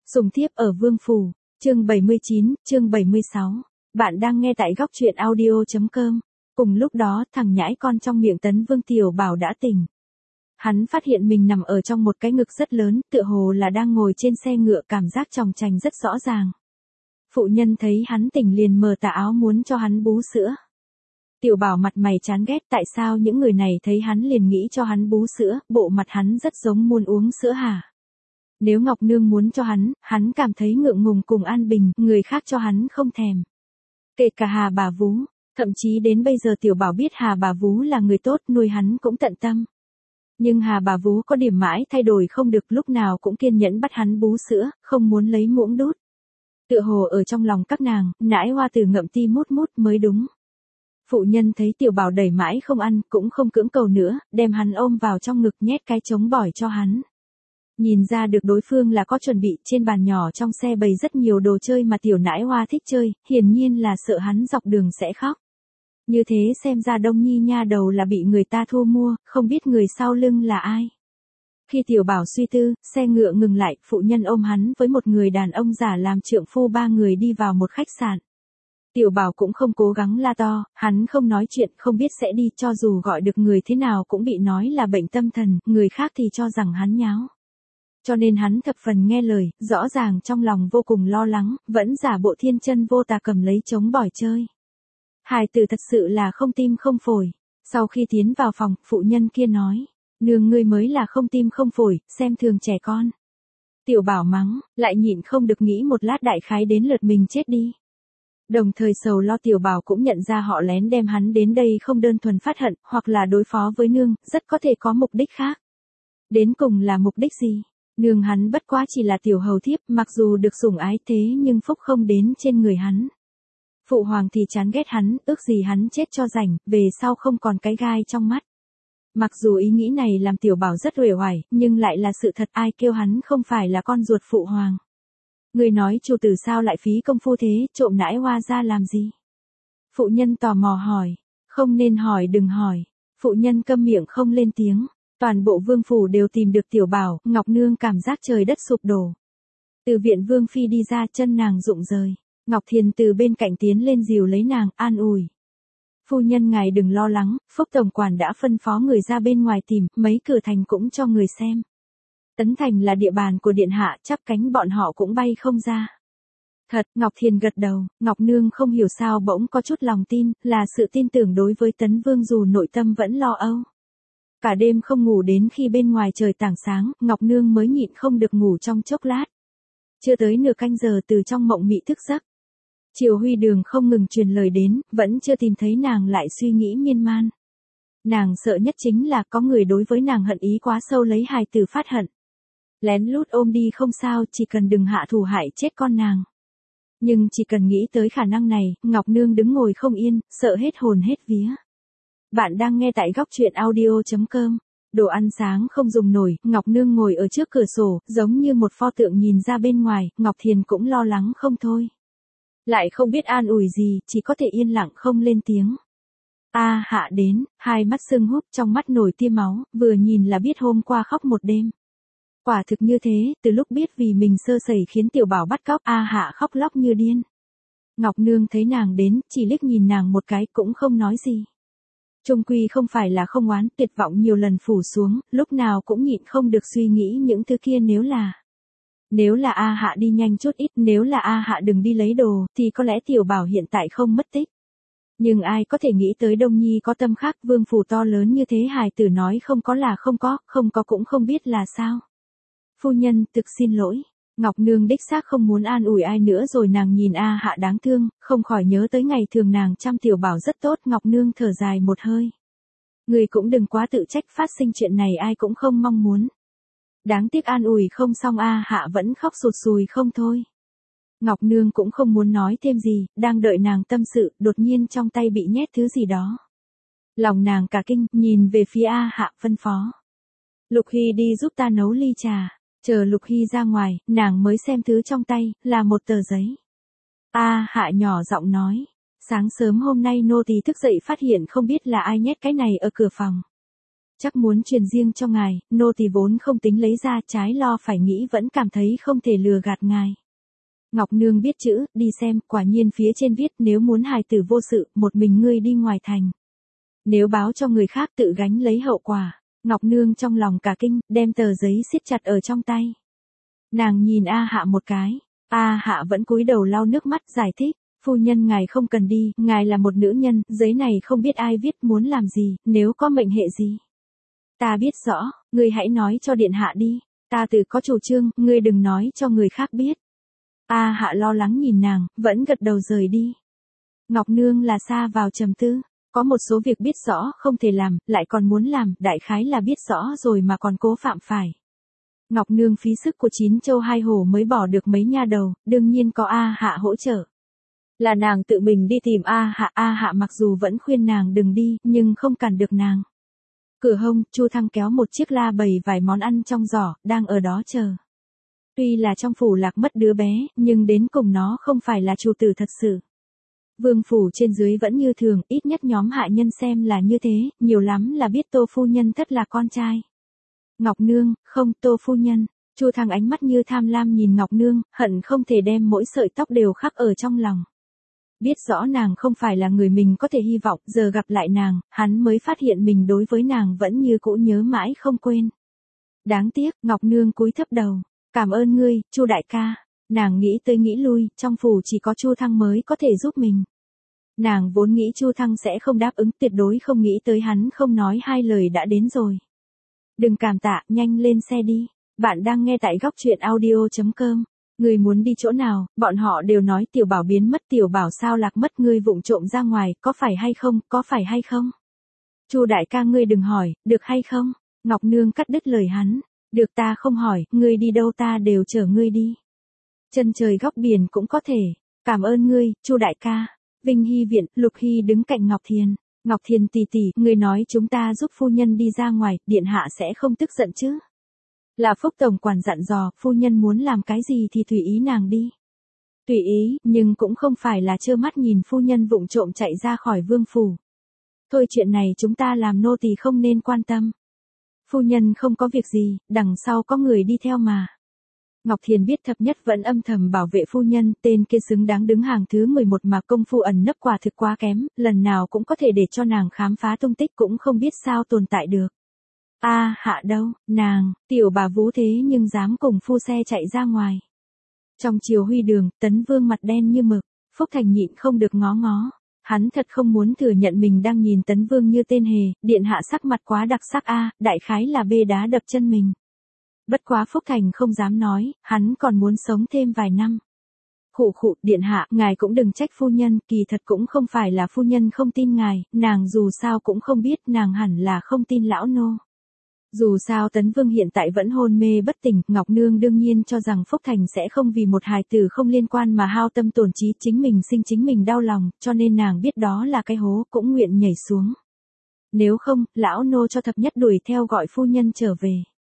Sùng thiếp ở Vương Phủ, chương 79, chương 76. Bạn đang nghe tại góc truyện audio.com. Cùng lúc đó, thằng nhãi con trong miệng Tấn Vương Tiểu Bảo đã tỉnh. Hắn phát hiện mình nằm ở trong một cái ngực rất lớn, tựa hồ là đang ngồi trên xe ngựa, cảm giác chòng chành rất rõ ràng. Phụ nhân thấy hắn tỉnh liền mở tà áo muốn cho hắn bú sữa. Tiểu Bảo mặt mày chán ghét, tại sao những người này thấy hắn liền nghĩ cho hắn bú sữa, bộ mặt hắn rất giống muốn uống sữa hả? Nếu Ngọc Nương muốn cho hắn cảm thấy ngượng ngùng cùng An Bình, người khác cho hắn không thèm. Kể cả Hà bà Vú, thậm chí đến bây giờ Tiểu Bảo biết Hà bà Vú là người tốt, nuôi hắn cũng tận tâm. Nhưng Hà bà Vú có điểm mãi thay đổi không được, lúc nào cũng kiên nhẫn bắt hắn bú sữa, không muốn lấy muỗng đút. Tựa hồ ở trong lòng các nàng, nãi hoa từ ngậm ti mút mút mới đúng. Phụ nhân thấy Tiểu Bảo đẩy mãi không ăn, cũng không cưỡng cầu nữa, đem hắn ôm vào trong ngực nhét cái trống bỏi cho hắn. Nhìn ra được đối phương là có chuẩn bị, trên bàn nhỏ trong xe bày rất nhiều đồ chơi mà tiểu nãi hoa thích chơi, hiển nhiên là sợ hắn dọc đường sẽ khóc. Như thế xem ra Đông Nhi nha đầu là bị người ta thu mua, không biết người sau lưng là ai. Khi Tiểu Bảo suy tư, xe ngựa ngừng lại, phụ nhân ôm hắn với một người đàn ông giả làm trượng phu, ba người đi vào một khách sạn. Tiểu Bảo cũng không cố gắng la to, hắn không nói chuyện, không biết sẽ đi, cho dù gọi được người thế nào cũng bị nói là bệnh tâm thần, người khác thì cho rằng hắn nháo. Cho nên hắn thập phần nghe lời, rõ ràng trong lòng vô cùng lo lắng, vẫn giả bộ thiên chân vô tà cầm lấy trống bỏi chơi. Hài tử thật sự là không tim không phổi. Sau khi tiến vào phòng, phụ nhân kia nói, nương ngươi mới là không tim không phổi, xem thường trẻ con. Tiểu Bảo mắng, lại nhịn không được nghĩ một lát đại khái đến lượt mình chết đi. Đồng thời sầu lo Tiểu Bảo cũng nhận ra họ lén đem hắn đến đây không đơn thuần phát hận, hoặc là đối phó với nương, rất có thể có mục đích khác. Đến cùng là mục đích gì? Nương hắn bất quá chỉ là tiểu hầu thiếp, mặc dù được sủng ái thế nhưng phúc không đến trên người hắn. Phụ hoàng thì chán ghét hắn, ước gì hắn chết cho rảnh, về sau không còn cái gai trong mắt. Mặc dù ý nghĩ này làm Tiểu Bảo rất uể oải, nhưng lại là sự thật, ai kêu hắn không phải là con ruột phụ hoàng. Người nói chủ tử sao lại phí công phu thế, trộm nãi hoa ra làm gì? Phụ nhân tò mò hỏi, không nên hỏi đừng hỏi. Phụ nhân câm miệng không lên tiếng. Toàn bộ vương phủ đều tìm được Tiểu Bảo, Ngọc Nương cảm giác trời đất sụp đổ. Từ viện vương phi đi ra, chân nàng rụng rời. Ngọc Thiền từ bên cạnh tiến lên dìu lấy nàng, an ủi. Phu nhân ngài đừng lo lắng, Phúc tổng quản đã phân phó người ra bên ngoài tìm, mấy cửa thành cũng cho người xem. Tấn thành là địa bàn của điện hạ, chắp cánh bọn họ cũng bay không ra. Thật, Ngọc Thiền gật đầu, Ngọc Nương không hiểu sao bỗng có chút lòng tin, là sự tin tưởng đối với Tấn Vương dù nội tâm vẫn lo âu. Cả đêm không ngủ đến khi bên ngoài trời tảng sáng, Ngọc Nương mới nhịn không được ngủ trong chốc lát. Chưa tới nửa canh giờ từ trong mộng mị thức giấc. Triều Huy Đường không ngừng truyền lời đến, vẫn chưa tìm thấy nàng lại suy nghĩ miên man. Nàng sợ nhất chính là có người đối với nàng hận ý quá sâu lấy hài tử phát hận. Lén lút ôm đi không sao, chỉ cần đừng hạ thủ hại chết con nàng. Nhưng chỉ cần nghĩ tới khả năng này, Ngọc Nương đứng ngồi không yên, sợ hết hồn hết vía. Bạn đang nghe tại góc truyện audio.com. Đồ ăn sáng không dùng nổi, Ngọc Nương ngồi ở trước cửa sổ, giống như một pho tượng nhìn ra bên ngoài, Ngọc Thiền cũng lo lắng không thôi. Lại không biết an ủi gì, chỉ có thể yên lặng không lên tiếng. A Hạ đến, hai mắt sưng húp, trong mắt nổi tia máu, vừa nhìn là biết hôm qua khóc một đêm. Quả thực như thế, từ lúc biết vì mình sơ sẩy khiến Tiểu Bảo bắt cóc, A Hạ khóc lóc như điên. Ngọc Nương thấy nàng đến, chỉ liếc nhìn nàng một cái cũng không nói gì. Trung quy không phải là không oán, tuyệt vọng nhiều lần phủ xuống, lúc nào cũng nhịn không được suy nghĩ những thứ kia nếu là A Hạ đi nhanh chút ít, nếu là A Hạ đừng đi lấy đồ, thì có lẽ Tiểu Bảo hiện tại không mất tích. Nhưng ai có thể nghĩ tới Đông Nhi có tâm khác, vương phủ to lớn như thế hài tử nói không có là không có cũng không biết là sao. Phu nhân, thực xin lỗi. Ngọc Nương đích xác không muốn an ủi ai nữa rồi, nàng nhìn A Hạ đáng thương, không khỏi nhớ tới ngày thường nàng chăm Tiểu Bảo rất tốt. Ngọc Nương thở dài một hơi. Người cũng đừng quá tự trách, phát sinh chuyện này ai cũng không mong muốn. Đáng tiếc an ủi không xong, A Hạ vẫn khóc sụt sùi không thôi. Ngọc Nương cũng không muốn nói thêm gì, đang đợi nàng tâm sự, đột nhiên trong tay bị nhét thứ gì đó. Lòng nàng cả kinh, nhìn về phía A Hạ phân phó. Lục Hy đi giúp ta nấu ly trà. Chờ Lục Hy ra ngoài, nàng mới xem thứ trong tay, là một tờ giấy. A Hạ nhỏ giọng nói. Sáng sớm hôm nay nô tỳ thức dậy phát hiện không biết là ai nhét cái này ở cửa phòng. Chắc muốn truyền riêng cho ngài, nô tỳ vốn không tính lấy ra, trái lo phải nghĩ vẫn cảm thấy không thể lừa gạt ngài. Ngọc Nương biết chữ, đi xem, quả nhiên phía trên viết nếu muốn hài tử vô sự, một mình ngươi đi ngoài thành. Nếu báo cho người khác tự gánh lấy hậu quả. Ngọc Nương trong lòng cả kinh, đem tờ giấy siết chặt ở trong tay. Nàng nhìn A Hạ một cái, A Hạ vẫn cúi đầu lau nước mắt giải thích, phu nhân ngài không cần đi, ngài là một nữ nhân, giấy này không biết ai viết muốn làm gì, nếu có mệnh hệ gì. Ta biết rõ, ngươi hãy nói cho điện hạ đi, ta tự có chủ trương, ngươi đừng nói cho người khác biết. A Hạ lo lắng nhìn nàng, vẫn gật đầu rời đi. Ngọc Nương là xa vào trầm tư, có một số việc biết rõ không thể làm, lại còn muốn làm, đại khái là biết rõ rồi mà còn cố phạm phải. Ngọc Nương phí sức của 9 châu 2 hổ mới bỏ được mấy nha đầu, đương nhiên có A Hạ hỗ trợ. Là nàng tự mình đi tìm A Hạ mặc dù vẫn khuyên nàng đừng đi, nhưng không cản được nàng. Cửa hông, Chu Thăng kéo một chiếc la bày vài món ăn trong giỏ, đang ở đó chờ. Tuy là trong phủ lạc mất đứa bé, nhưng đến cùng nó không phải là chủ tử thật sự. Vương phủ trên dưới vẫn như thường, ít nhất nhóm hạ nhân xem là như thế, nhiều lắm là biết Tô phu nhân thất là con trai. Ngọc Nương, không, Tô phu nhân. Chu Thăng ánh mắt như tham lam nhìn Ngọc Nương, hận không thể đem mỗi sợi tóc đều khắc ở trong lòng. Biết rõ nàng không phải là người mình có thể hy vọng, giờ gặp lại nàng, hắn mới phát hiện mình đối với nàng vẫn như cũ nhớ mãi không quên. Đáng tiếc, Ngọc Nương cúi thấp đầu, cảm ơn ngươi, Chu đại ca. Nàng nghĩ tới nghĩ lui, trong phủ chỉ có Chu Thăng mới có thể giúp mình. Nàng vốn nghĩ Chu Thăng sẽ không đáp ứng, tuyệt đối không nghĩ tới hắn không nói hai lời đã đến rồi. Đừng cảm tạ, nhanh lên xe đi. Bạn đang nghe tại góc truyện audio.com. Ngươi muốn đi chỗ nào, bọn họ đều nói tiểu bảo biến mất, tiểu bảo sao lạc mất, ngươi vụng trộm ra ngoài, có phải hay không, có phải hay không? Chu đại ca ngươi đừng hỏi, được hay không? Ngọc Nương cắt đứt lời hắn. Được, ta không hỏi, ngươi đi đâu ta đều chở ngươi đi. Chân trời góc biển cũng có thể. Cảm ơn ngươi, Chu đại ca. Vinh Hy viện, Lục Hy đứng cạnh Ngọc Thiền. Ngọc Thiền tỷ tỷ, ngươi nói chúng ta giúp phu nhân đi ra ngoài, điện hạ sẽ không tức giận chứ? Là Phúc tổng quản dặn dò, phu nhân muốn làm cái gì thì tùy ý nàng đi. Tùy ý, nhưng cũng không phải là trơ mắt nhìn phu nhân vụng trộm chạy ra khỏi vương phủ. Thôi chuyện này chúng ta làm nô tỳ không nên quan tâm. Phu nhân không có việc gì, đằng sau có người đi theo mà. Ngọc Thiền biết thập nhất vẫn âm thầm bảo vệ phu nhân, tên kia xứng đáng đứng hàng thứ 11 mà công phu ẩn nấp quả thực quá kém, lần nào cũng có thể để cho nàng khám phá tung tích cũng không biết sao tồn tại được. Hạ đâu, nàng, tiểu bà Vũ thế nhưng dám cùng phu xe chạy ra ngoài. Trong chiều huy đường, Tấn Vương mặt đen như mực, Phúc Thành nhịn không được ngó ngó. Hắn thật không muốn thừa nhận mình đang nhìn Tấn Vương như tên hề, điện hạ sắc mặt quá đặc sắc đại khái là bê đá đập chân mình. Bất quá Phúc Thành không dám nói, hắn còn muốn sống thêm vài năm. Khụ, điện hạ, ngài cũng đừng trách phu nhân, kỳ thật cũng không phải là phu nhân không tin ngài, nàng dù sao cũng không biết, nàng hẳn là không tin lão nô. Dù sao Tấn Vương hiện tại vẫn hôn mê bất tỉnh, Ngọc Nương đương nhiên cho rằng Phúc Thành sẽ không vì một hài tử không liên quan mà hao tâm tổn trí, chính mình sinh chính mình đau lòng, cho nên nàng biết đó là cái hố, cũng nguyện nhảy xuống. Nếu không, lão nô cho thập nhất đuổi theo gọi phu nhân trở về.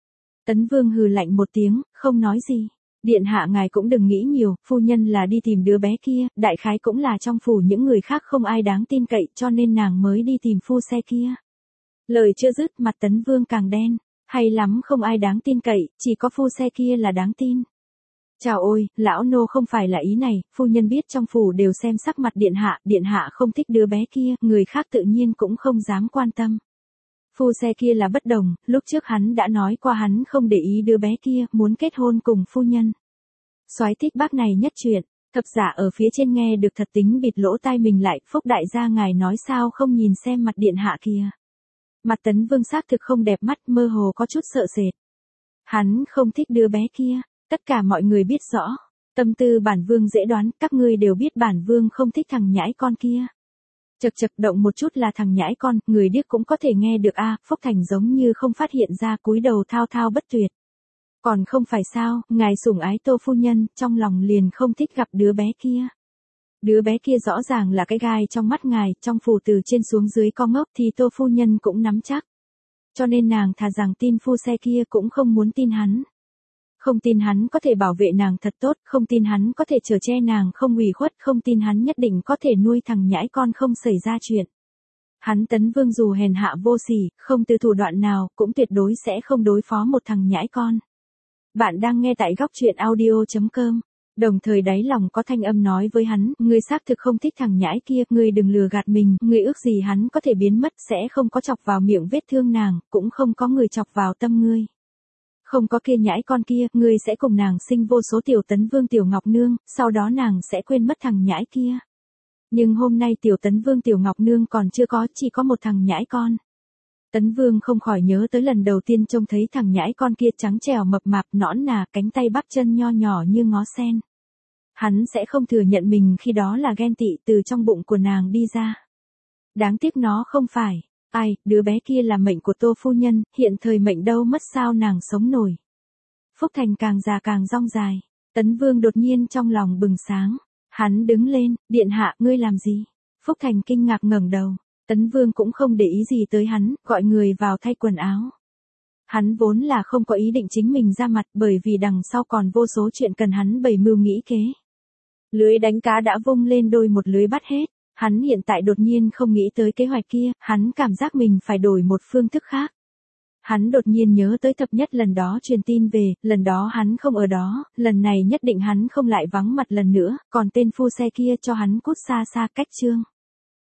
Tấn Vương hừ lạnh một tiếng, không nói gì. Điện hạ ngài cũng đừng nghĩ nhiều, phu nhân là đi tìm đứa bé kia, đại khái cũng là trong phủ những người khác không ai đáng tin cậy cho nên nàng mới đi tìm phu xe kia. Lời chưa dứt mặt Tấn Vương càng đen, hay lắm không ai đáng tin cậy, chỉ có phu xe kia là đáng tin. Chào ôi, lão nô không phải là ý này, phu nhân biết trong phủ đều xem sắc mặt điện hạ không thích đứa bé kia, người khác tự nhiên cũng không dám quan tâm. Phu xe kia là bất đồng, lúc trước hắn đã nói qua hắn không để ý đứa bé kia, muốn kết hôn cùng phu nhân. Soái thích bác này nhất chuyện, thập giả ở phía trên nghe được thật tính bịt lỗ tai mình lại, Phúc đại gia ngài nói sao không nhìn xem mặt điện hạ kia. Mặt Tấn Vương xác thực không đẹp mắt, mơ hồ có chút sợ sệt. Hắn không thích đứa bé kia, tất cả mọi người biết rõ. Tâm tư bản vương dễ đoán, các ngươi đều biết bản vương không thích thằng nhãi con kia. Chật động một chút là thằng nhãi con, người điếc cũng có thể nghe được Phúc Thành giống như không phát hiện ra, cúi đầu thao thao bất tuyệt. Còn không phải sao, ngài sủng ái Tô phu nhân, trong lòng liền không thích gặp đứa bé kia. Đứa bé kia rõ ràng là cái gai trong mắt ngài, trong phủ từ trên xuống dưới có ngốc thì Tô phu nhân cũng nắm chắc. Cho nên nàng thà rằng tin phu xe kia cũng không muốn tin hắn. Không tin hắn có thể bảo vệ nàng thật tốt, không tin hắn có thể chở che nàng không ủy khuất, không tin hắn nhất định có thể nuôi thằng nhãi con không xảy ra chuyện. Hắn Tấn Vương dù hèn hạ vô sỉ, không từ thủ đoạn nào, cũng tuyệt đối sẽ không đối phó một thằng nhãi con. Bạn đang nghe tại góc truyện audio.com. Đồng thời đáy lòng có thanh âm nói với hắn, ngươi xác thực không thích thằng nhãi kia, ngươi đừng lừa gạt mình, ngươi ước gì hắn có thể biến mất, sẽ không có chọc vào miệng vết thương nàng, cũng không có người chọc vào tâm ngươi. Không có kia nhãi con kia, ngươi sẽ cùng nàng sinh vô số tiểu Tấn Vương tiểu Ngọc Nương, sau đó nàng sẽ quên mất thằng nhãi kia. Nhưng hôm nay tiểu Tấn Vương tiểu Ngọc Nương còn chưa có, chỉ có một thằng nhãi con. Tấn Vương không khỏi nhớ tới lần đầu tiên trông thấy thằng nhãi con kia trắng trẻo mập mạp nõn nà, cánh tay bắp chân nho nhỏ như ngó sen. Hắn sẽ không thừa nhận mình khi đó là ghen tị từ trong bụng của nàng đi ra. Đáng tiếc nó không phải. Ai, đứa bé kia là mệnh của Tô phu nhân, hiện thời mệnh đâu mất sao nàng sống nổi. Phúc Thành càng già càng rong dài. Tấn Vương đột nhiên trong lòng bừng sáng. Hắn đứng lên, điện hạ, ngươi làm gì? Phúc Thành kinh ngạc ngẩng đầu. Tấn Vương cũng không để ý gì tới hắn, gọi người vào thay quần áo. Hắn vốn là không có ý định chính mình ra mặt bởi vì đằng sau còn vô số chuyện cần hắn bày mưu nghĩ kế. Lưới đánh cá đã vung lên đôi một lưới bắt hết. Hắn hiện tại đột nhiên không nghĩ tới kế hoạch kia, hắn cảm giác mình phải đổi một phương thức khác. Hắn đột nhiên nhớ tới thập nhất lần đó truyền tin về, lần đó hắn không ở đó, lần này nhất định hắn không lại vắng mặt lần nữa, còn tên phu xe kia cho hắn cút xa xa cách Trương.